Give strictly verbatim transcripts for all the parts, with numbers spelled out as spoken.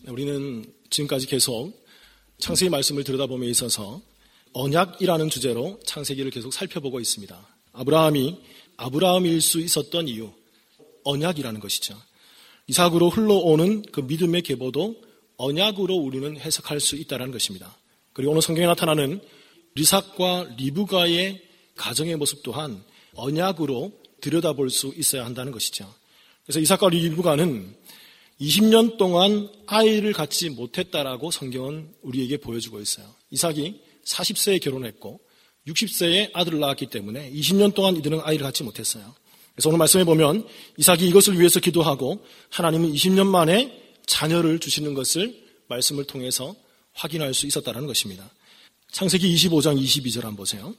우리는 지금까지 계속 창세기 말씀을 들여다봄에 있어서 언약이라는 주제로 창세기를 계속 살펴보고 있습니다. 아브라함이 아브라함일 수 있었던 이유, 언약이라는 것이죠. 이삭으로 흘러오는 그 믿음의 계보도 언약으로 우리는 해석할 수 있다는 것입니다. 그리고 오늘 성경에 나타나는 이삭과 리브가의 가정의 모습 또한 언약으로 들여다볼 수 있어야 한다는 것이죠. 그래서 이삭과 리브가는 이십 년 동안 아이를 갖지 못했다라고 성경은 우리에게 보여주고 있어요. 이삭이 사십 세에 결혼했고 육십 세에 아들을 낳았기 때문에 이십 년 동안 이들은 아이를 갖지 못했어요. 그래서 오늘 말씀해 보면 이삭이 이것을 위해서 기도하고 하나님은 이십 년 만에 자녀를 주시는 것을 말씀을 통해서 확인할 수 있었다는 것입니다. 창세기 이십오 장 이십이 절 한번 보세요.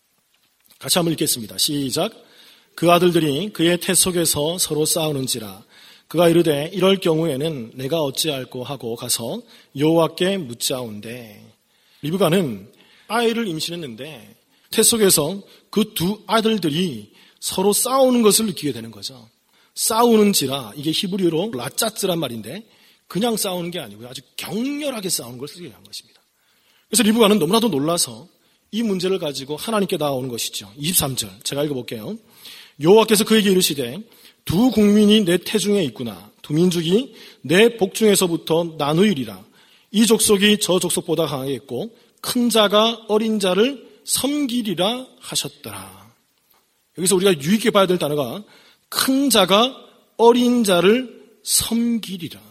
같이 한번 읽겠습니다. 시작. 그 아들들이 그의 태 속에서 서로 싸우는지라 그가 이르되 이럴 경우에는 내가 어찌할꼬 하고 가서 여호와께 묻자온대. 리브가는 아이를 임신했는데 태 속에서 그 두 아들들이 서로 싸우는 것을 느끼게 되는 거죠. 싸우는지라, 이게 히브리어로 라짜츠란 말인데 그냥 싸우는 게 아니고요, 아주 격렬하게 싸우는 것을 쓰게 한 것입니다. 그래서 리브가는 너무나도 놀라서 이 문제를 가지고 하나님께 나아오는 것이죠. 이십삼 절 제가 읽어볼게요. 여호와께서 그에게 이르시되 두 국민이 내 태중에 있구나. 두 민족이 내 복중에서부터 나누이리라. 이 족속이 저 족속보다 강하겠고 큰 자가 어린 자를 섬기리라 하셨더라. 여기서 우리가 유익해 봐야 될 단어가 큰 자가 어린 자를 섬기리라.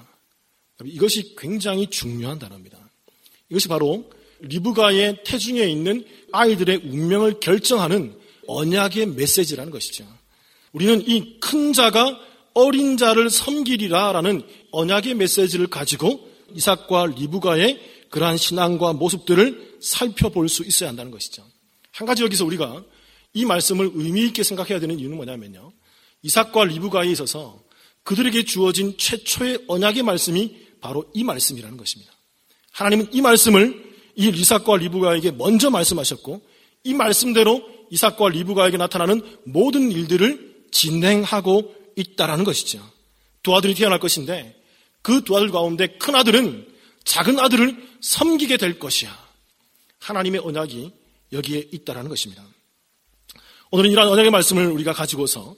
이것이 굉장히 중요한 단어입니다. 이것이 바로 리브가의 태중에 있는 아이들의 운명을 결정하는 언약의 메시지라는 것이죠. 우리는 이 큰 자가 어린 자를 섬기리라라는 언약의 메시지를 가지고 이삭과 리브가의 그러한 신앙과 모습들을 살펴볼 수 있어야 한다는 것이죠. 한 가지 여기서 우리가 이 말씀을 의미 있게 생각해야 되는 이유는 뭐냐면요, 이삭과 리브가에 있어서 그들에게 주어진 최초의 언약의 말씀이 바로 이 말씀이라는 것입니다. 하나님은 이 말씀을 이 이삭과 리브가에게 먼저 말씀하셨고 이 말씀대로 이삭과 리브가에게 나타나는 모든 일들을 진행하고 있다라는 것이죠. 두 아들이 태어날 것인데 그 두 아들 가운데 큰 아들은 작은 아들을 섬기게 될 것이야. 하나님의 언약이 여기에 있다라는 것입니다. 오늘은 이러한 언약의 말씀을 우리가 가지고서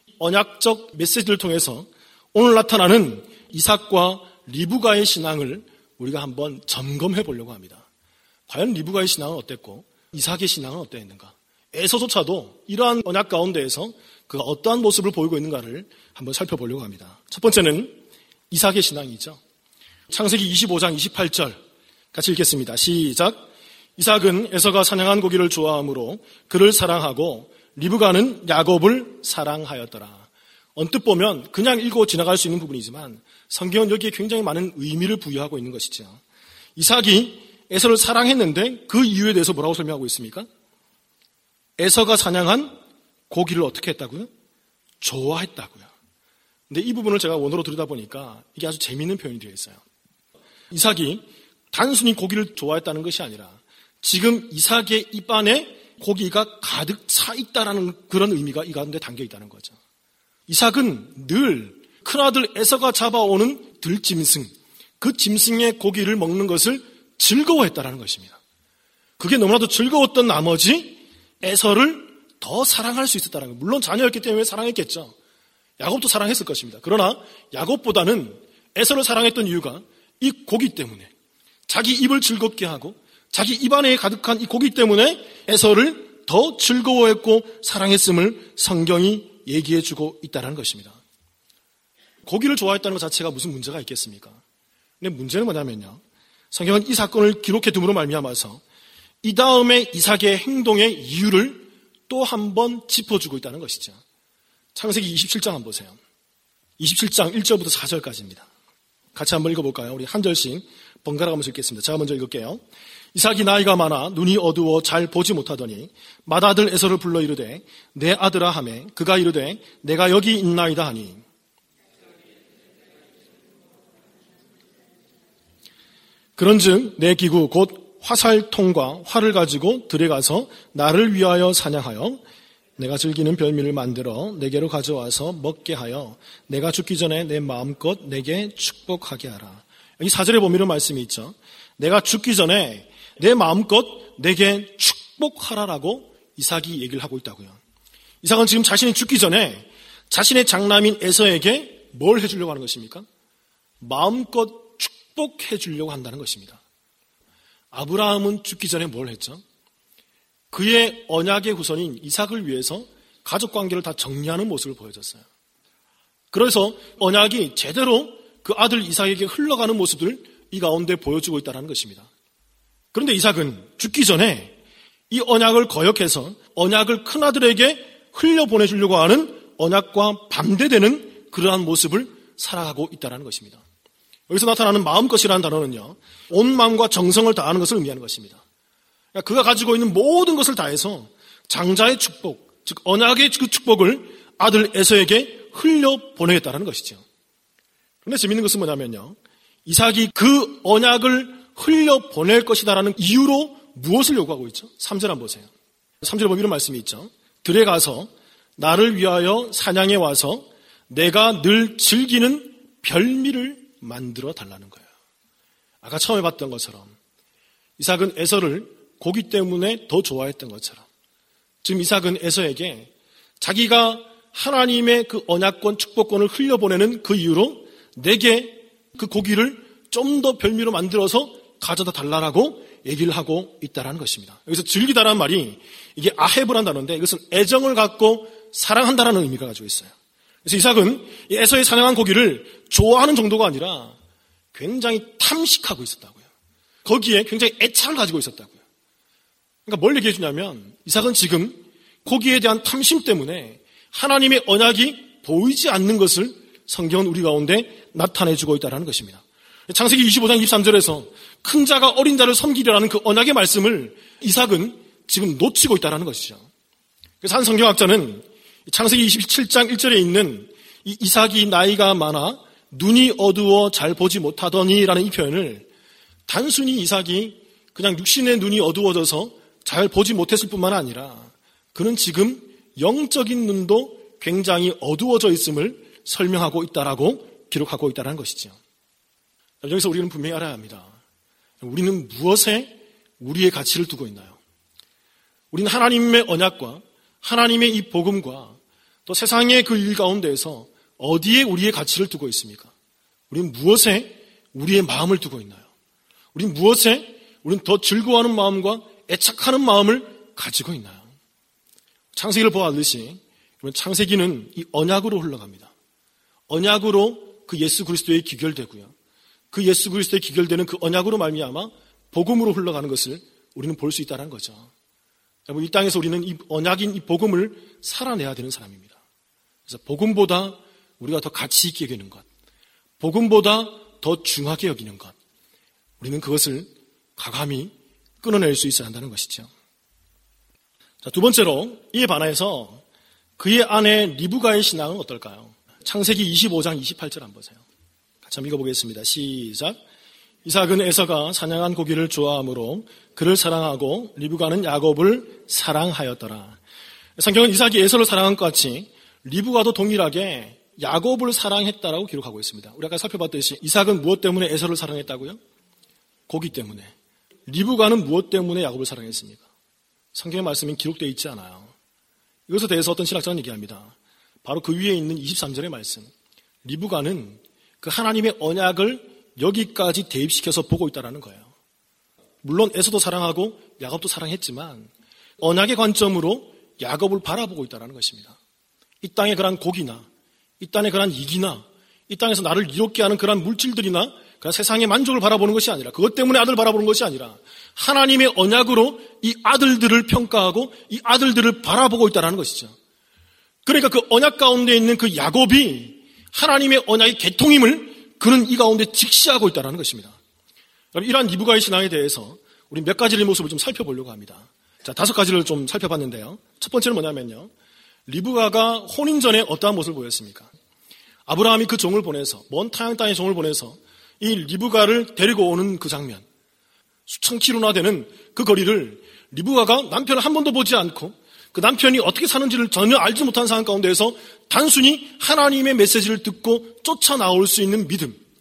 언약적 메시지를 통해서 오늘 나타나는 이삭과 리브가의 신앙을 우리가 한번 점검해 보려고 합니다. 과연 리브가의 신앙은 어땠고 이삭의 신앙은 어떠했는가? 에서조차도 이러한 언약 가운데에서 그가 어떠한 모습을 보이고 있는가를 한번 살펴보려고 합니다. 첫 번째는 이삭의 신앙이죠. 창세기 이십오 장 이십팔 절 같이 읽겠습니다. 시작. 이삭은 에서가 사냥한 고기를 좋아하므로 그를 사랑하고 리브가는 야곱을 사랑하였더라. 언뜻 보면 그냥 읽고 지나갈 수 있는 부분이지만 성경은 여기에 굉장히 많은 의미를 부여하고 있는 것이죠. 이삭이 에서를 사랑했는데 그 이유에 대해서 뭐라고 설명하고 있습니까? 에서가 사냥한 고기를 어떻게 했다고요? 좋아했다고요. 근데 이 부분을 제가 원어로 들여다보니까 이게 아주 재미있는 표현이 되어 있어요. 이삭이 단순히 고기를 좋아했다는 것이 아니라 지금 이삭의 입안에 고기가 가득 차 있다라는 그런 의미가 이 가운데 담겨 있다는 거죠. 이삭은 늘 큰아들 에서가 잡아오는 들짐승, 그 짐승의 고기를 먹는 것을 즐거워했다라는 것입니다. 그게 너무나도 즐거웠던 나머지 에서를 더 사랑할 수 있었다는 거예요. 물론 자녀였기 때문에 사랑했겠죠. 야곱도 사랑했을 것입니다. 그러나 야곱보다는 에서를 사랑했던 이유가 이 고기 때문에, 자기 입을 즐겁게 하고 자기 입안에 가득한 이 고기 때문에 에서를 더 즐거워했고 사랑했음을 성경이 얘기해주고 있다는 것입니다. 고기를 좋아했다는 것 자체가 무슨 문제가 있겠습니까? 근데 문제는 뭐냐면요, 성경은 이 사건을 기록해 둠으로 말미암아서 이 다음에 이삭의 행동의 이유를 또 한 번 짚어주고 있다는 것이죠. 창세기 이십칠 장 한번 보세요. 이십칠 장 일 절부터 사 절까지입니다. 같이 한번 읽어볼까요? 우리 한 절씩 번갈아 가면서 읽겠습니다. 제가 먼저 읽을게요. 이삭이 나이가 많아 눈이 어두워 잘 보지 못하더니 맏아들 에서를 불러 이르되 내 아들아 하매 그가 이르되 내가 여기 있나이다 하니 그런즉 내 기구 곧 화살통과 활을 가지고 들에 가서 나를 위하여 사냥하여 내가 즐기는 별미를 만들어 내게로 가져와서 먹게 하여 내가 죽기 전에 내 마음껏 내게 축복하게 하라. 여기 사 절에 보면 이런 말씀이 있죠. 내가 죽기 전에 내 마음껏 내게 축복하라라고 이삭이 얘기를 하고 있다고요. 이삭은 지금 자신이 죽기 전에 자신의 장남인 에서에게 뭘 해주려고 하는 것입니까? 마음껏 축복해 주려고 한다는 것입니다. 아브라함은 죽기 전에 뭘 했죠? 그의 언약의 후손인 이삭을 위해서 가족관계를 다 정리하는 모습을 보여줬어요. 그래서 언약이 제대로 그 아들 이삭에게 흘러가는 모습을 이 가운데 보여주고 있다는 것입니다. 그런데 이삭은 죽기 전에 이 언약을 거역해서 언약을 큰아들에게 흘려보내주려고 하는 언약과 반대되는 그러한 모습을 살아가고 있다는 것입니다. 여기서 나타나는 마음것이라는 단어는요, 온 마음과 정성을 다하는 것을 의미하는 것입니다. 그러니까 그가 가지고 있는 모든 것을 다해서 장자의 축복, 즉 언약의 그 축복을 아들 에서에게 흘려보내겠다는 것이죠. 그런데 재밌는 것은 뭐냐면요, 이삭이 그 언약을 흘려보낼 것이다라는 이유로 무엇을 요구하고 있죠? 삼 절 한번 보세요. 삼 절에 보면 이런 말씀이 있죠. 들에 가서 나를 위하여 사냥해 와서 내가 늘 즐기는 별미를 만들어 달라는 거예요. 아까 처음에 봤던 것처럼 이삭은 에서를 고기 때문에 더 좋아했던 것처럼 지금 이삭은 에서에게 자기가 하나님의 그 언약권 축복권을 흘려보내는 그 이유로 내게 그 고기를 좀 더 별미로 만들어서 가져다 달라라고 얘기를 하고 있다는 것입니다. 여기서 즐기다라는 말이 이게 아헤브라는 단어인데 이것은 애정을 갖고 사랑한다라는 의미가 가지고 있어요. 그래서 이삭은 에서의 사냥한 고기를 좋아하는 정도가 아니라 굉장히 탐식하고 있었다고요. 거기에 굉장히 애착을 가지고 있었다고요. 그러니까 뭘 얘기해 주냐면 이삭은 지금 고기에 대한 탐심 때문에 하나님의 언약이 보이지 않는 것을 성경은 우리 가운데 나타내주고 있다는 것입니다. 창세기 이십오 장 이십삼 절에서 큰 자가 어린 자를 섬기려라는 그 언약의 말씀을 이삭은 지금 놓치고 있다는 것이죠. 그래서 한 성경학자는 창세기 이십칠 장 일 절에 있는 이 이삭이 나이가 많아 눈이 어두워 잘 보지 못하더니 라는 이 표현을 단순히 이삭이 그냥 육신의 눈이 어두워져서 잘 보지 못했을 뿐만 아니라 그는 지금 영적인 눈도 굉장히 어두워져 있음을 설명하고 있다라고 기록하고 있다는 것이죠. 여기서 우리는 분명히 알아야 합니다. 우리는 무엇에 우리의 가치를 두고 있나요? 우리는 하나님의 언약과 하나님의 이 복음과 또 세상의 그 일 가운데에서 어디에 우리의 가치를 두고 있습니까? 우리는 무엇에 우리의 마음을 두고 있나요? 우리는 무엇에 우리는 더 즐거워하는 마음과 애착하는 마음을 가지고 있나요? 창세기를 보았듯이 창세기는 이 언약으로 흘러갑니다. 언약으로 그 예수 그리스도에 기결되고요. 그 예수 그리스도에 기결되는 그 언약으로 말미암아 복음으로 흘러가는 것을 우리는 볼 수 있다는 거죠. 이 땅에서 우리는 이 언약인 이 복음을 살아내야 되는 사람입니다. 그래서 복음보다 우리가 더 가치 있게 여기는 것, 복음보다 더 중하게 여기는 것, 우리는 그것을 과감히 끊어낼 수 있어야 한다는 것이죠. 자, 두 번째로 이에 반해서 그의 아내 리브가의 신앙은 어떨까요? 창세기 이십오 장 이십팔 절 한번 보세요. 같이 한번 읽어보겠습니다. 시작. 이삭은 에서가 사냥한 고기를 좋아하므로 그를 사랑하고 리브가는 야곱을 사랑하였더라. 성경은 이삭이 에서를 사랑한 것 같이 리브가도 동일하게 야곱을 사랑했다라고 기록하고 있습니다. 우리 아까 살펴봤듯이 이삭은 무엇 때문에 에서를 사랑했다고요? 고기 때문에. 리브가는 무엇 때문에 야곱을 사랑했습니까? 성경의 말씀이 기록되어 있지 않아요. 이것에 대해서 어떤 신학자는 얘기합니다. 바로 그 위에 있는 이십삼 절의 말씀. 리브가는 그 하나님의 언약을 여기까지 대입시켜서 보고 있다는 거예요. 물론 에서도 사랑하고 야곱도 사랑했지만 언약의 관점으로 야곱을 바라보고 있다는 것입니다. 이 땅의 그런 고기나 이 땅의 그런 이기나 이 땅에서 나를 이롭게 하는 그런 물질들이나 그런 세상의 만족을 바라보는 것이 아니라 그것 때문에 아들을 바라보는 것이 아니라 하나님의 언약으로 이 아들들을 평가하고 이 아들들을 바라보고 있다는 것이죠. 그러니까 그 언약 가운데 있는 그 야곱이 하나님의 언약의 계통임을 그는 이 가운데 직시하고 있다는 것입니다. 이러한 리브가의 신앙에 대해서 우리 몇 가지의 모습을 좀 살펴보려고 합니다. 자, 다섯 가지를 좀 살펴봤는데요. 첫 번째는 뭐냐면요. 리브가가 혼인 전에 어떠한 모습을 보였습니까? 아브라함이 그 종을 보내서, 먼 타향 땅의 종을 보내서 이 리브가를 데리고 오는 그 장면, 수천 킬로나 되는 그 거리를 리브가가 남편을 한 번도 보지 않고 그 남편이 어떻게 사는지를 전혀 알지 못한 상황 가운데에서 단순히 하나님의 메시지를 듣고 쫓아 나올 수 있는 믿음,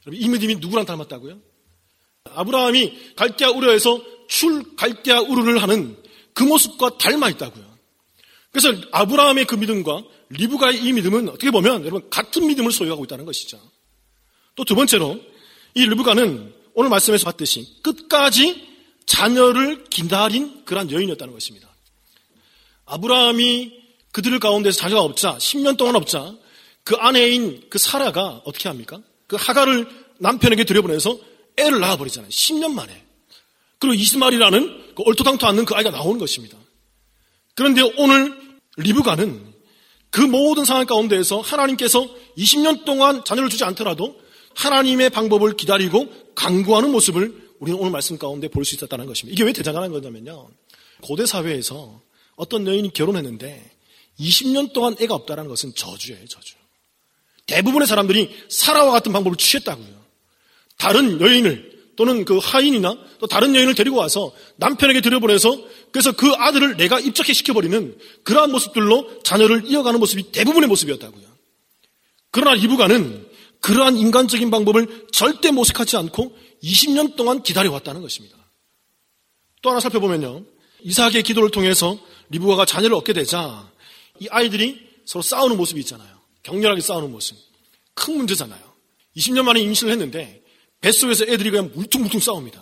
이 믿음이 누구랑 닮았다고요? 아브라함이 갈대아 우르에서 출 갈대아 우르를 하는 그 모습과 닮아 있다고요. 그래서 아브라함의 그 믿음과 리브가의 이 믿음은 어떻게 보면 여러분 같은 믿음을 소유하고 있다는 것이죠. 또 두 번째로 이 리브가는 오늘 말씀에서 봤듯이 끝까지 자녀를 기다린 그런 여인이었다는 것입니다. 아브라함이 그들 가운데서 자녀가 없자 십 년 동안 없자 그 아내인 그 사라가 어떻게 합니까? 그 하갈을 남편에게 들여보내서 애를 낳아버리잖아요. 십 년 만에. 그리고 이스마엘이라는 그 얼토당토 않는 그 아이가 나오는 것입니다. 그런데 오늘 리브가는 그 모든 상황 가운데에서 하나님께서 이십 년 동안 자녀를 주지 않더라도 하나님의 방법을 기다리고 강구하는 모습을 우리는 오늘 말씀 가운데 볼 수 있었다는 것입니다. 이게 왜 대단한 거냐면요. 고대 사회에서 어떤 여인이 결혼했는데 이십 년 동안 애가 없다는 것은 저주예요, 저주. 대부분의 사람들이 사라와 같은 방법을 취했다고요. 다른 여인을 또는 그 하인이나 또 다른 여인을 데리고 와서 남편에게 들여보내서 그래서 그 아들을 내가 입적해 시켜버리는 그러한 모습들로 자녀를 이어가는 모습이 대부분의 모습이었다고요. 그러나 리브가는 그러한 인간적인 방법을 절대 모색하지 않고 이십 년 동안 기다려왔다는 것입니다. 또 하나 살펴보면요. 이삭의 기도를 통해서 리브가가 자녀를 얻게 되자 이 아이들이 서로 싸우는 모습이 있잖아요. 격렬하게 싸우는 모습. 큰 문제잖아요. 이십 년 만에 임신을 했는데 뱃속에서 애들이 그냥 물퉁물퉁 싸웁니다.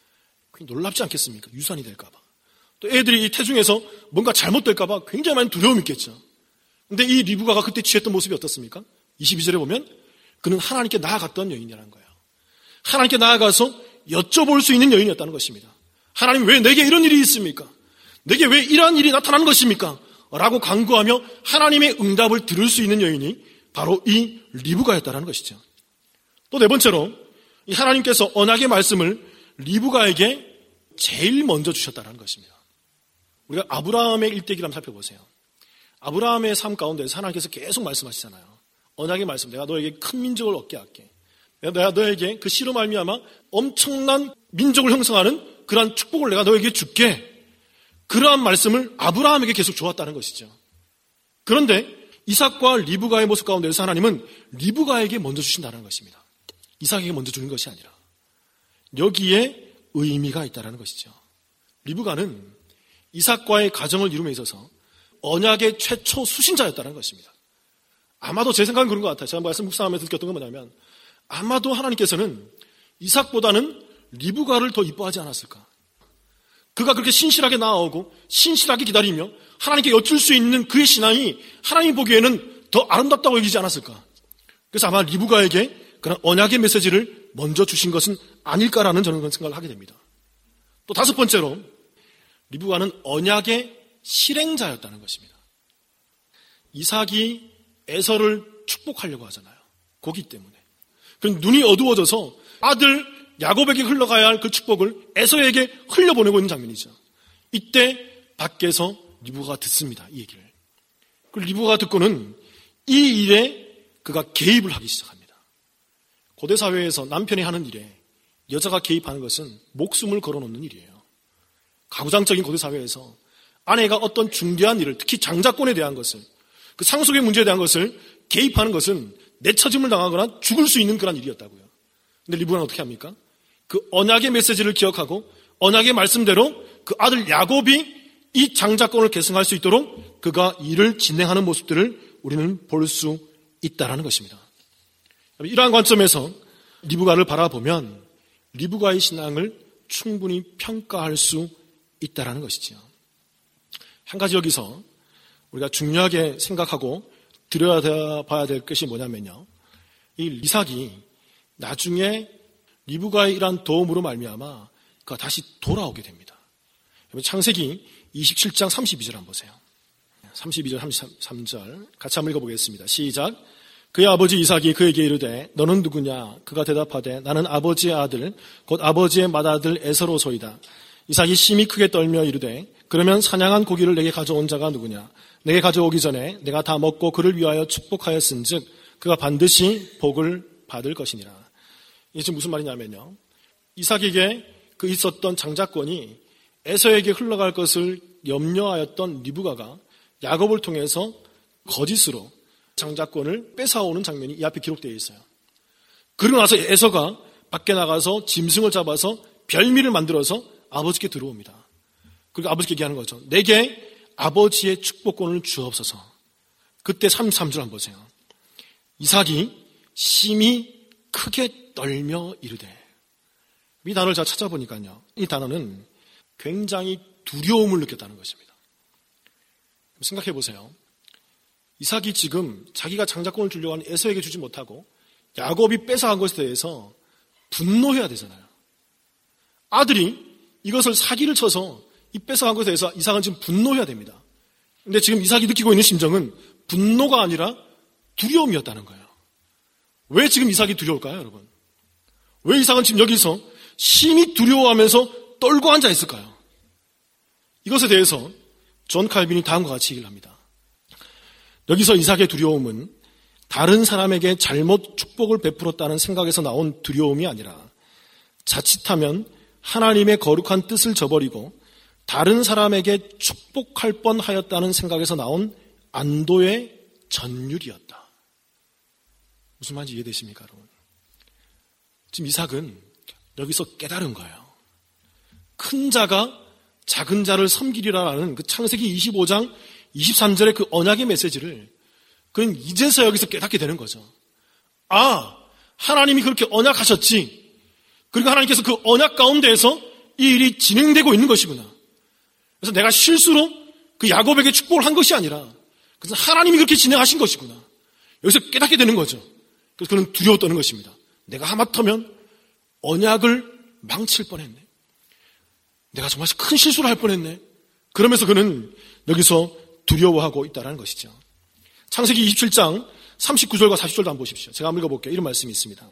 놀랍지 않겠습니까? 유산이 될까봐. 또 애들이 이 태중에서 뭔가 잘못될까봐 굉장히 많은 두려움이 있겠죠. 근데 이 리브가가 그때 취했던 모습이 어떻습니까? 이십이 절에 보면 그는 하나님께 나아갔던 여인이라는 거예요. 하나님께 나아가서 여쭤볼 수 있는 여인이었다는 것입니다. 하나님 왜 내게 이런 일이 있습니까? 내게 왜 이러한 일이 나타나는 것입니까? 라고 간구하며 하나님의 응답을 들을 수 있는 여인이 바로 이 리브가였다는 것이죠. 또 네 번째로 이 하나님께서 언약의 말씀을 리브가에게 제일 먼저 주셨다는 것입니다. 우리가 아브라함의 일대기를 한번 살펴보세요. 아브라함의 삶 가운데서 하나님께서 계속 말씀하시잖아요. 언약의 말씀, 내가 너에게 큰 민족을 얻게 할게. 내가 너에게 그 씨로 말미암아 엄청난 민족을 형성하는 그러한 축복을 내가 너에게 줄게. 그러한 말씀을 아브라함에게 계속 주었다는 것이죠. 그런데 이삭과 리브가의 모습 가운데서 하나님은 리브가에게 먼저 주신다는 것입니다. 이삭에게 먼저 주는 것이 아니라 여기에 의미가 있다는 것이죠. 리브가는 이삭과의 가정을 이룸에 있어서 언약의 최초 수신자였다는 것입니다. 아마도 제 생각은 그런 것 같아요. 제가 말씀 묵상하면서 느꼈던 건 뭐냐면 아마도 하나님께서는 이삭보다는 리브가를 더 이뻐하지 않았을까. 그가 그렇게 신실하게 나아오고 신실하게 기다리며 하나님께 여쭐 수 있는 그의 신앙이 하나님 보기에는 더 아름답다고 여기지 않았을까. 그래서 아마 리브가에게 그런 언약의 메시지를 먼저 주신 것은 아닐까라는 저는 그런 생각을 하게 됩니다. 또 다섯 번째로 리브가는 언약의 실행자였다는 것입니다. 이삭이 에서를 축복하려고 하잖아요. 고기 때문에. 그럼 눈이 어두워져서 아들 야곱에게 흘러가야 할 그 축복을 에서에게 흘려보내고 있는 장면이죠. 이때 밖에서 리브가가 듣습니다. 이 얘기를. 그 리브가가 듣고는 이 일에 그가 개입을 하기 시작합니다. 고대 사회에서 남편이 하는 일에 여자가 개입하는 것은 목숨을 걸어놓는 일이에요. 가부장적인 고대 사회에서 아내가 어떤 중대한 일을, 특히 장자권에 대한 것을, 그 상속의 문제에 대한 것을 개입하는 것은 내처짐을 당하거나 죽을 수 있는 그런 일이었다고요. 근데 리브가는 어떻게 합니까? 그 언약의 메시지를 기억하고 언약의 말씀대로 그 아들 야곱이 이 장자권을 계승할 수 있도록 그가 일을 진행하는 모습들을 우리는 볼 수 있다는 것입니다. 이러한 관점에서 리브가를 바라보면 리브가의 신앙을 충분히 평가할 수 있다는 것이죠. 한 가지 여기서 우리가 중요하게 생각하고 들여다봐야 될 것이 뭐냐면요. 이 이삭이 나중에 리브가의 이러한 도움으로 말미암아 그가 다시 돌아오게 됩니다. 창세기 이십칠 장 삼십이 절 한번 보세요. 삼십이 절 삼십삼 절 같이 한번 읽어보겠습니다. 시작. 그의 아버지 이삭이 그에게 이르되 너는 누구냐? 그가 대답하되 나는 아버지의 아들 곧 아버지의 맏아들 에서로소이다. 이삭이 심히 크게 떨며 이르되 그러면 사냥한 고기를 내게 가져온 자가 누구냐? 내게 가져오기 전에 내가 다 먹고 그를 위하여 축복하였은즉 그가 반드시 복을 받을 것이니라. 이게 지금 무슨 말이냐면요. 이삭에게 그 있었던 장자권이 에서에게 흘러갈 것을 염려하였던 리브가가 야곱을 통해서 거짓으로 장자권을 뺏어오는 장면이 이 앞에 기록되어 있어요. 그러고 나서 에서가 밖에 나가서 짐승을 잡아서 별미를 만들어서 아버지께 들어옵니다. 그리고 아버지께 얘기하는 거죠. 내게 아버지의 축복권을 주옵소서. 그때 삼십삼 절 한번 보세요. 이삭이 심히 크게 떨며 이르되. 이 단어를 제가 찾아보니까요. 이 단어는 굉장히 두려움을 느꼈다는 것입니다. 생각해 보세요. 이삭이 지금 자기가 장자권을 주려고 하는 에서에게 주지 못하고 야곱이 뺏어간 것에 대해서 분노해야 되잖아요. 아들이 이것을 사기를 쳐서 이 뺏어간 것에 대해서 이삭은 지금 분노해야 됩니다. 근데 지금 이삭이 느끼고 있는 심정은 분노가 아니라 두려움이었다는 거예요. 왜 지금 이삭이 두려울까요, 여러분? 왜 이삭은 지금 여기서 심히 두려워하면서 떨고 앉아 있을까요? 이것에 대해서 존 칼빈이 다음과 같이 얘기를 합니다. 여기서 이삭의 두려움은 다른 사람에게 잘못 축복을 베풀었다는 생각에서 나온 두려움이 아니라 자칫하면 하나님의 거룩한 뜻을 저버리고 다른 사람에게 축복할 뻔하였다는 생각에서 나온 안도의 전율이었다. 무슨 말인지 이해되십니까, 여러분? 지금 이삭은 여기서 깨달은 거예요. 큰 자가 작은 자를 섬기리라라는 그 창세기 이십오 장 이십삼 절의 그 언약의 메시지를 그는 이제서 여기서 깨닫게 되는 거죠. 아, 하나님이 그렇게 언약하셨지. 그리고 하나님께서 그 언약 가운데에서 이 일이 진행되고 있는 것이구나. 그래서 내가 실수로 그 야곱에게 축복을 한 것이 아니라 그래서 하나님이 그렇게 진행하신 것이구나. 여기서 깨닫게 되는 거죠. 그래서 그는 두려웠다는 것입니다. 내가 하마터면 언약을 망칠 뻔했네. 내가 정말 큰 실수를 할 뻔했네. 그러면서 그는 여기서 두려워하고 있다는 것이죠. 창세기 이십칠 장 삼십구 절과 사십 절도 한번 보십시오. 제가 한번 읽어볼게요. 이런 말씀이 있습니다.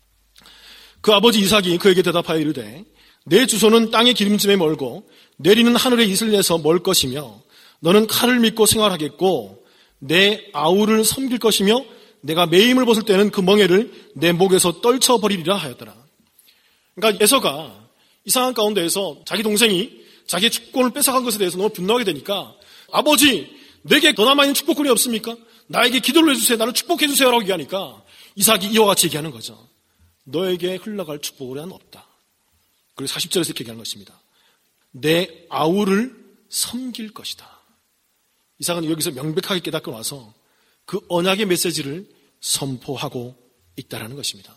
그 아버지 이삭이 그에게 대답하여 이르되 내 주소는 땅의 기름짐에 멀고 내리는 하늘의 이슬에서 멀 것이며 너는 칼을 믿고 생활하겠고 내 아우를 섬길 것이며 내가 매임을 벗을 때는 그 멍에를 내 목에서 떨쳐버리리라 하였더라. 그러니까 에서가 이 상황 가운데에서 자기 동생이 자기의 축복권을 뺏어간 것에 대해서 너무 분노하게 되니까 아버지 내게 더 남아있는 축복권이 없습니까? 나에게 기도를 해주세요. 나를 축복해 주세요라고 얘기하니까 이삭이 이와 같이 얘기하는 거죠. 너에게 흘러갈 축복은 없다. 그리고 사십 절에서 이렇게 얘기하는 것입니다. 내 아우를 섬길 것이다. 이삭은 여기서 명백하게 깨닫고 나서 그 언약의 메시지를 선포하고 있다는 것입니다.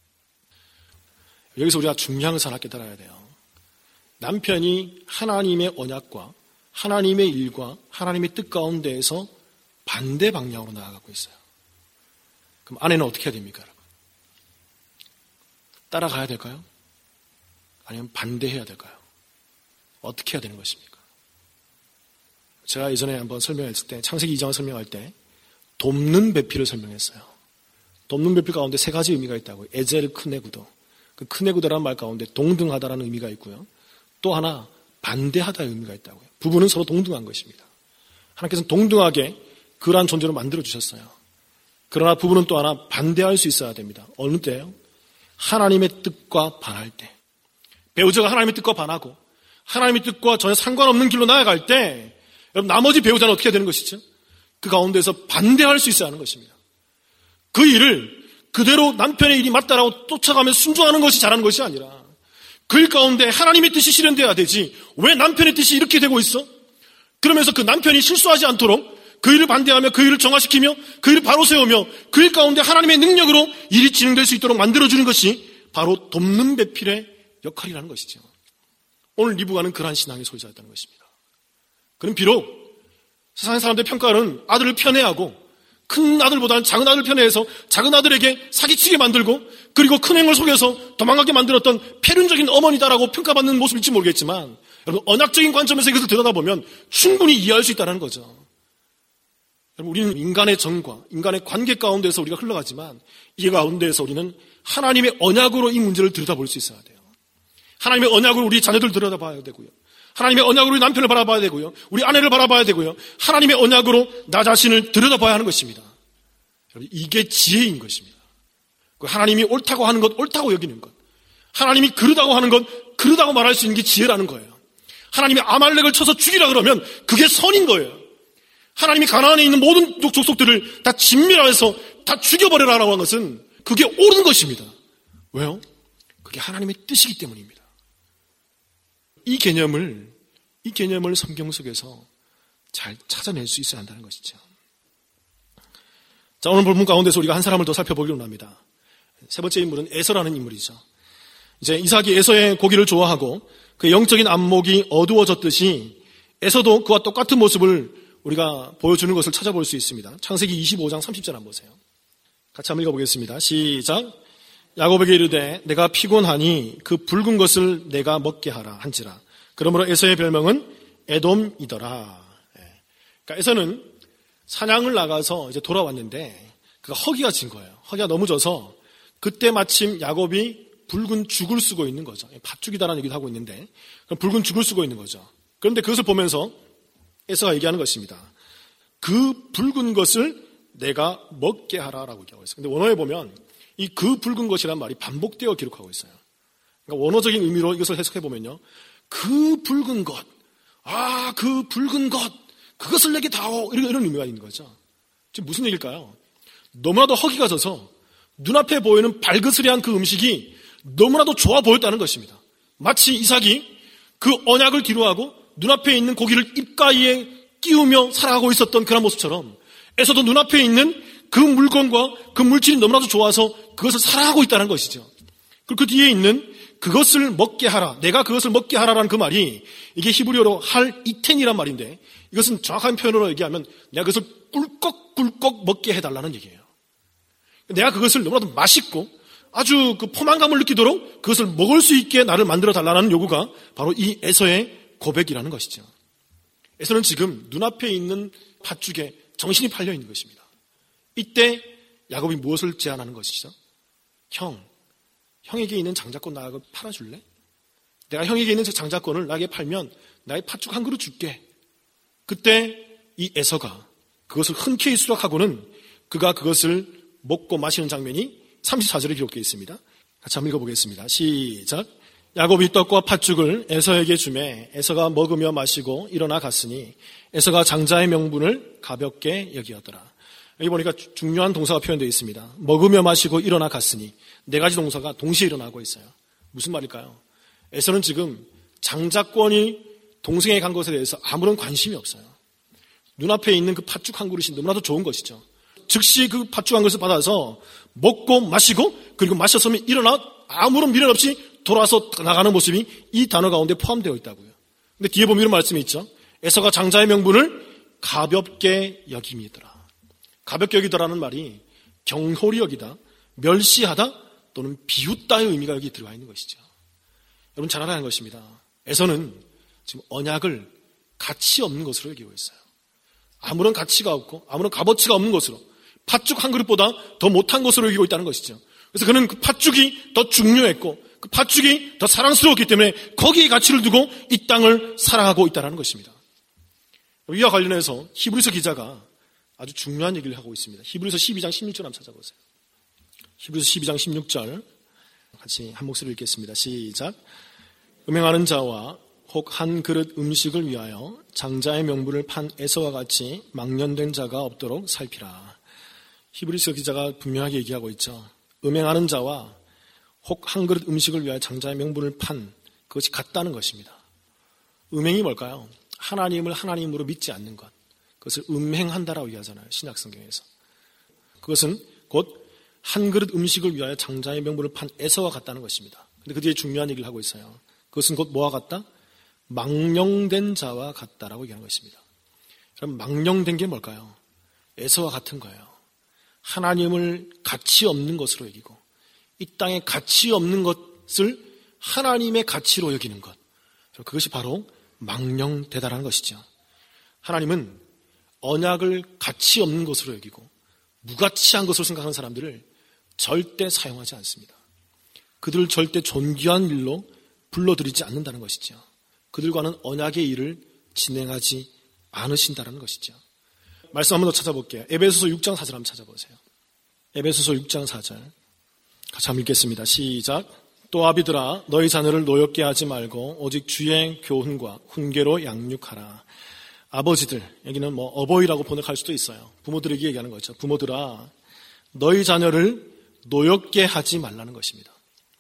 여기서 우리가 중요한 것을 하나 깨달아야 돼요. 남편이 하나님의 언약과 하나님의 일과 하나님의 뜻 가운데에서 반대 방향으로 나아가고 있어요. 그럼 아내는 어떻게 해야 됩니까, 여러분? 따라가야 될까요? 아니면 반대해야 될까요? 어떻게 해야 되는 것입니까? 제가 예전에 한번 설명했을 때 창세기 이 장을 설명할 때 돕는 배필을 설명했어요. 돕는 배필 가운데 세 가지 의미가 있다고요. 에젤 크네구도. 그 크네구다라는 말 가운데 동등하다라는 의미가 있고요. 또 하나 반대하다의 의미가 있다고요. 부부는 서로 동등한 것입니다. 하나님께서는 동등하게 그러한 존재로 만들어주셨어요. 그러나 부부는 또 하나 반대할 수 있어야 됩니다. 어느 때요? 하나님의 뜻과 반할 때. 배우자가 하나님의 뜻과 반하고 하나님의 뜻과 전혀 상관없는 길로 나아갈 때 여러분 나머지 배우자는 어떻게 해야 되는 것이죠? 그 가운데서 반대할 수 있어야 하는 것입니다. 그 일을 그대로 남편의 일이 맞다라고 쫓아가며 순종하는 것이 잘하는 것이 아니라 그 일 가운데 하나님의 뜻이 실현돼야 되지 왜 남편의 뜻이 이렇게 되고 있어? 그러면서 그 남편이 실수하지 않도록 그 일을 반대하며 그 일을 정화시키며 그 일을 바로 세우며 그 일 가운데 하나님의 능력으로 일이 진행될 수 있도록 만들어주는 것이 바로 돕는 배필의 역할이라는 것이죠. 오늘 리브가는 그러한 신앙의 소유자였다는 것입니다. 그는 비록 세상의 사람들의 평가는 아들을 편애하고 큰 아들보다는 작은 아들을 편애해서 작은 아들에게 사기치게 만들고 그리고 큰 행을 속여서 도망가게 만들었던 폐륜적인 어머니다라고 평가받는 모습일지 모르겠지만 여러분 언약적인 관점에서 이것을 들여다보면 충분히 이해할 수 있다는 거죠. 여러분 우리는 인간의 정과 인간의 관계 가운데서 우리가 흘러가지만 이 가운데에서 우리는 하나님의 언약으로 이 문제를 들여다볼 수 있어야 돼요. 하나님의 언약으로 우리 자녀들 들여다봐야 되고요. 하나님의 언약으로 우리 남편을 바라봐야 되고요. 우리 아내를 바라봐야 되고요. 하나님의 언약으로 나 자신을 들여다봐야 하는 것입니다. 여러분 이게 지혜인 것입니다. 하나님이 옳다고 하는 것 옳다고 여기는 것, 하나님이 그르다고 하는 것 그르다고 말할 수 있는 게 지혜라는 거예요. 하나님이 아말렉을 쳐서 죽이라 그러면 그게 선인 거예요. 하나님이 가나안에 있는 모든 족속들을 다 진멸해서 다 죽여버려라라고 하는 것은 그게 옳은 것입니다. 왜요? 그게 하나님의 뜻이기 때문입니다. 이 개념을, 이 개념을 성경 속에서 잘 찾아낼 수 있어야 한다는 것이죠. 자, 오늘 본문 가운데서 우리가 한 사람을 더 살펴보기로 합니다. 세 번째 인물은 에서라는 인물이죠. 이제 이삭이 에서의 고기를 좋아하고 그 영적인 안목이 어두워졌듯이 에서도 그와 똑같은 모습을 우리가 보여주는 것을 찾아볼 수 있습니다. 창세기 이십오 장 삼십 절 한번 보세요. 같이 한번 읽어보겠습니다. 시작. 야곱에게 이르되 내가 피곤하니 그 붉은 것을 내가 먹게 하라 한지라. 그러므로 에서의 별명은 에돔이더라. 그러니까 에서는 사냥을 나가서 이제 돌아왔는데 그가 허기가 진 거예요. 허기가 너무 져서 그때 마침 야곱이 붉은 죽을 쓰고 있는 거죠. 팥죽이다라는 얘기도 하고 있는데 붉은 죽을 쓰고 있는 거죠. 그런데 그것을 보면서 에서가 얘기하는 것입니다. 그 붉은 것을 내가 먹게 하라라고 얘기하고 있어요. 근데 원어에 보면 이 그 붉은 것이란 말이 반복되어 기록하고 있어요. 그러니까 원어적인 의미로 이것을 해석해 보면요, 그 붉은 것, 아, 그 붉은 것, 그것을 내게 다오, 이런, 이런 의미가 있는 거죠. 지금 무슨 얘기일까요? 너무나도 허기가 져서 눈앞에 보이는 발그스레한 그 음식이 너무나도 좋아 보였다는 것입니다. 마치 이삭이 그 언약을 뒤로하고 눈앞에 있는 고기를 입가에 끼우며 살아가고 있었던 그런 모습처럼 에서도 눈앞에 있는 그 물건과 그 물질이 너무나도 좋아서 그것을 사랑하고 있다는 것이죠. 그리고 그 뒤에 있는 그것을 먹게 하라, 내가 그것을 먹게 하라라는 그 말이 이게 히브리어로 할 이텐이란 말인데 이것은 정확한 표현으로 얘기하면 내가 그것을 꿀꺽꿀꺽 먹게 해달라는 얘기예요. 내가 그것을 너무나도 맛있고 아주 그 포만감을 느끼도록 그것을 먹을 수 있게 나를 만들어 달라는 요구가 바로 이 에서의 고백이라는 것이죠. 에서는 지금 눈앞에 있는 팥죽에 정신이 팔려 있는 것입니다. 이때 야곱이 무엇을 제안하는 것이죠? 형, 형에게 있는 장자권 나하고 팔아줄래? 내가 형에게 있는 저 장자권을 나에게 팔면 나의 팥죽 한 그릇 줄게. 그때 이 에서가 그것을 흔쾌히 수락하고는 그가 그것을 먹고 마시는 장면이 삼십사 절에 기록되어 있습니다. 같이 한번 읽어보겠습니다. 시작. 야곱이 떡과 팥죽을 에서에게 주매 에서가 먹으며 마시고 일어나 갔으니 에서가 장자의 명분을 가볍게 여기었더라. 여기 보니까 중요한 동사가 표현되어 있습니다. 먹으며 마시고 일어나 갔으니 네 가지 동사가 동시에 일어나고 있어요. 무슨 말일까요? 에서는 지금 장자권이 동생에 간 것에 대해서 아무런 관심이 없어요. 눈앞에 있는 그 팥죽 한 그릇이 너무나도 좋은 것이죠. 즉시 그 팥죽 한 그릇을 받아서 먹고 마시고 그리고 마셨으면 일어나 아무런 미련 없이 돌아서 나가는 모습이 이 단어 가운데 포함되어 있다고요. 근데 뒤에 보면 이런 말씀이 있죠. 에서가 장자의 명분을 가볍게 여김이더라. 가볍게 여기더라는 말이 경홀히 여기다, 멸시하다 또는 비웃다의 의미가 여기 들어가 있는 것이죠. 여러분 잘 알아야 하는 것입니다. 에서는 지금 언약을 가치 없는 것으로 여기고 있어요. 아무런 가치가 없고 아무런 값어치가 없는 것으로 팥죽 한 그릇보다 더 못한 것으로 여기고 있다는 것이죠. 그래서 그는 그 팥죽이 더 중요했고 그 팥죽이 더 사랑스러웠기 때문에 거기에 가치를 두고 이 땅을 사랑하고 있다는 것입니다. 이와 관련해서 히브리서 기자가 아주 중요한 얘기를 하고 있습니다. 히브리서 십이 장 십육 절 한번 찾아보세요. 히브리서 십이 장 십육 절 같이 한 목소리로 읽겠습니다. 시작. 음행하는 자와 혹 한 그릇 음식을 위하여 장자의 명분을 판 에서와 같이 망령된 자가 없도록 살피라. 히브리서 기자가 분명하게 얘기하고 있죠. 음행하는 자와 혹 한 그릇 음식을 위하여 장자의 명분을 판 그것이 같다는 것입니다. 음행이 뭘까요? 하나님을 하나님으로 믿지 않는 것. 그것을 음행한다라고 얘기하잖아요. 신약 성경에서. 그것은 곧 한 그릇 음식을 위하여 장자의 명분을 판 에서와 같다는 것입니다. 근데 그 뒤에 중요한 얘기를 하고 있어요. 그것은 곧 뭐와 같다? 망령된 자와 같다라고 얘기하는 것입니다. 그럼 망령된 게 뭘까요? 에서와 같은 거예요. 하나님을 가치 없는 것으로 여기고 이 땅에 가치 없는 것을 하나님의 가치로 여기는 것. 그것이 바로 망령되다라는 것이죠. 하나님은 언약을 가치 없는 것으로 여기고 무가치한 것으로 생각하는 사람들을 절대 사용하지 않습니다. 그들을 절대 존귀한 일로 불러들이지 않는다는 것이죠. 그들과는 언약의 일을 진행하지 않으신다는 것이죠. 말씀 한번 더 찾아볼게요. 에베소서 육 장 사 절 한번 찾아보세요. 에베소서 육 장 사 절 같이 한번 읽겠습니다. 시작. 또 아비들아 너희 자녀를 노엽게 하지 말고 오직 주의 교훈과 훈계로 양육하라. 아버지들, 여기는 뭐 어버이라고 번역할 수도 있어요. 부모들에게 얘기하는 거죠. 부모들아 너희 자녀를 노엽게 하지 말라는 것입니다.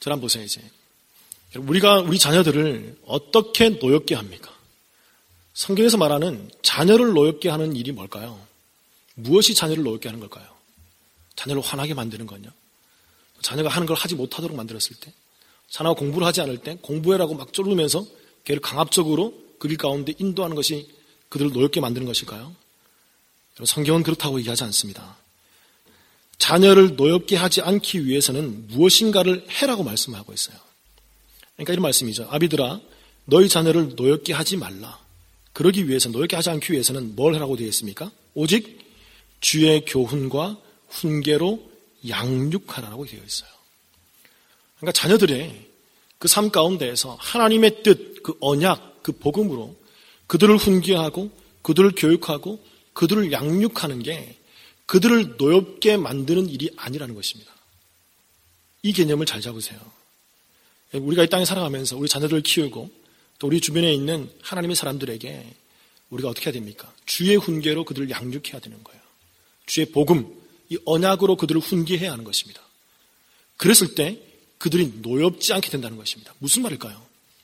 저를 한번 보세요, 이제. 우리가 우리 자녀들을 어떻게 노엽게 합니까? 성경에서 말하는 자녀를 노엽게 하는 일이 뭘까요? 무엇이 자녀를 노엽게 하는 걸까요? 자녀를 화나게 만드는 건요. 자녀가 하는 걸 하지 못하도록 만들었을 때, 자녀가 공부를 하지 않을 때 공부해라고 막 쪼르면서 걔를 강압적으로 그 길 가운데 인도하는 것이 그들을 노엽게 만드는 것일까요? 성경은 그렇다고 얘기하지 않습니다. 자녀를 노엽게 하지 않기 위해서는 무엇인가를 해라고 말씀하고 있어요. 그러니까 이런 말씀이죠. 아비들아, 너희 자녀를 노엽게 하지 말라. 그러기 위해서, 노엽게 하지 않기 위해서는 뭘 하라고 되어 있습니까? 오직 주의 교훈과 훈계로 양육하라고 되어 있어요. 그러니까 자녀들의 그 삶 가운데에서 하나님의 뜻, 그 언약, 그 복음으로 그들을 훈계하고 그들을 교육하고 그들을 양육하는 게 그들을 노엽게 만드는 일이 아니라는 것입니다. 이 개념을 잘 잡으세요. 우리가 이 땅에 살아가면서 우리 자녀들을 키우고 또 우리 주변에 있는 하나님의 사람들에게 우리가 어떻게 해야 됩니까? 주의 훈계로 그들을 양육해야 되는 거예요. 주의 복음, 이 언약으로 그들을 훈계해야 하는 것입니다. 그랬을 때 그들이 노엽지 않게 된다는 것입니다. 무슨 말일까요?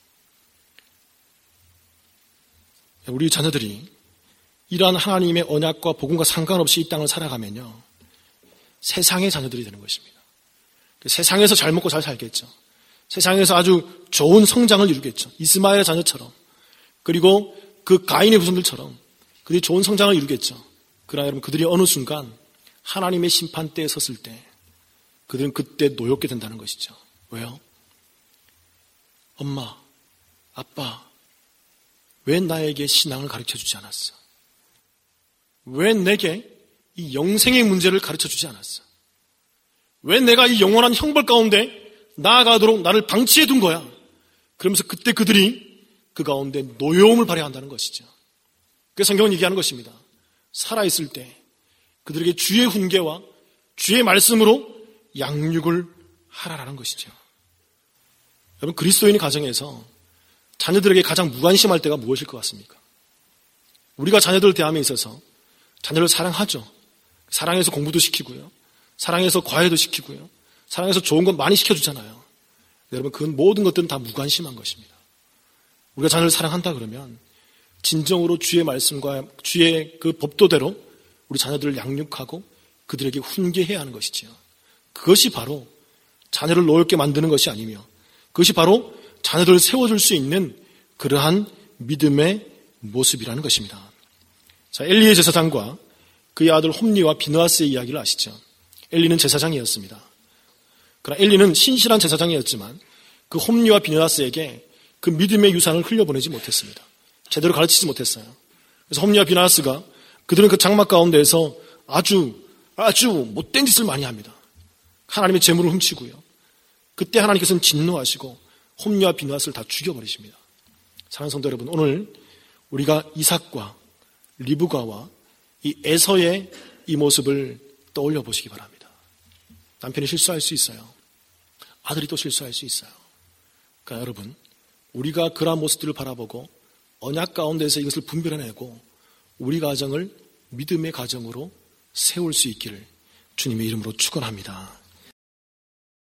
우리 자녀들이 이러한 하나님의 언약과 복음과 상관없이 이 땅을 살아가면요, 세상의 자녀들이 되는 것입니다. 세상에서 잘 먹고 잘 살겠죠. 세상에서 아주 좋은 성장을 이루겠죠. 이스마엘의 자녀처럼, 그리고 그 가인의 후손들처럼 그들이 좋은 성장을 이루겠죠. 그러나 여러분, 그들이 어느 순간 하나님의 심판대에 섰을 때 그들은 그때 노엽게 된다는 것이죠. 왜요? 엄마, 아빠, 왜 나에게 신앙을 가르쳐주지 않았어? 왜 내게 이 영생의 문제를 가르쳐주지 않았어? 왜 내가 이 영원한 형벌 가운데 나아가도록 나를 방치해 둔 거야? 그러면서 그때 그들이 그 가운데 노여움을 발휘한다는 것이죠. 그래서 성경은 얘기하는 것입니다. 살아있을 때 그들에게 주의 훈계와 주의 말씀으로 양육을 하라라는 것이죠. 여러분, 그리스도인의 가정에서 자녀들에게 가장 무관심할 때가 무엇일 것 같습니까? 우리가 자녀들을 대함에 있어서 자녀를 사랑하죠. 사랑해서 공부도 시키고요. 사랑해서 과외도 시키고요. 사랑해서 좋은 것 많이 시켜주잖아요. 여러분, 그 모든 것들은 다 무관심한 것입니다. 우리가 자녀를 사랑한다 그러면 진정으로 주의 말씀과 주의 그 법도대로 우리 자녀들을 양육하고 그들에게 훈계해야 하는 것이지요. 그것이 바로 자녀를 노엽게 만드는 것이 아니며 그것이 바로 자녀들을 세워줄 수 있는 그러한 믿음의 모습이라는 것입니다. 자, 엘리의 제사장과 그의 아들 홈리와 비느하스의 이야기를 아시죠? 엘리는 제사장이었습니다. 그러나 엘리는 신실한 제사장이었지만 그 홈리와 비느하스에게 그 믿음의 유산을 흘려보내지 못했습니다. 제대로 가르치지 못했어요. 그래서 홈리와 비느하스가 그들은 그 장막 가운데에서 아주 아주 못된 짓을 많이 합니다. 하나님의 재물을 훔치고요. 그때 하나님께서는 진노하시고 홈리와 비느하스를 다 죽여버리십니다. 사랑하는 성도 여러분, 오늘 우리가 이삭과 리브가와 이 에서의 이 모습을 떠올려 보시기 바랍니다. 남편이 실수할 수 있어요. 아들이 또 실수할 수 있어요. 그러니까 여러분, 우리가 그러한 모습들을 바라보고 언약 가운데서 이것을 분별해내고 우리 가정을 믿음의 가정으로 세울 수 있기를 주님의 이름으로 축원합니다.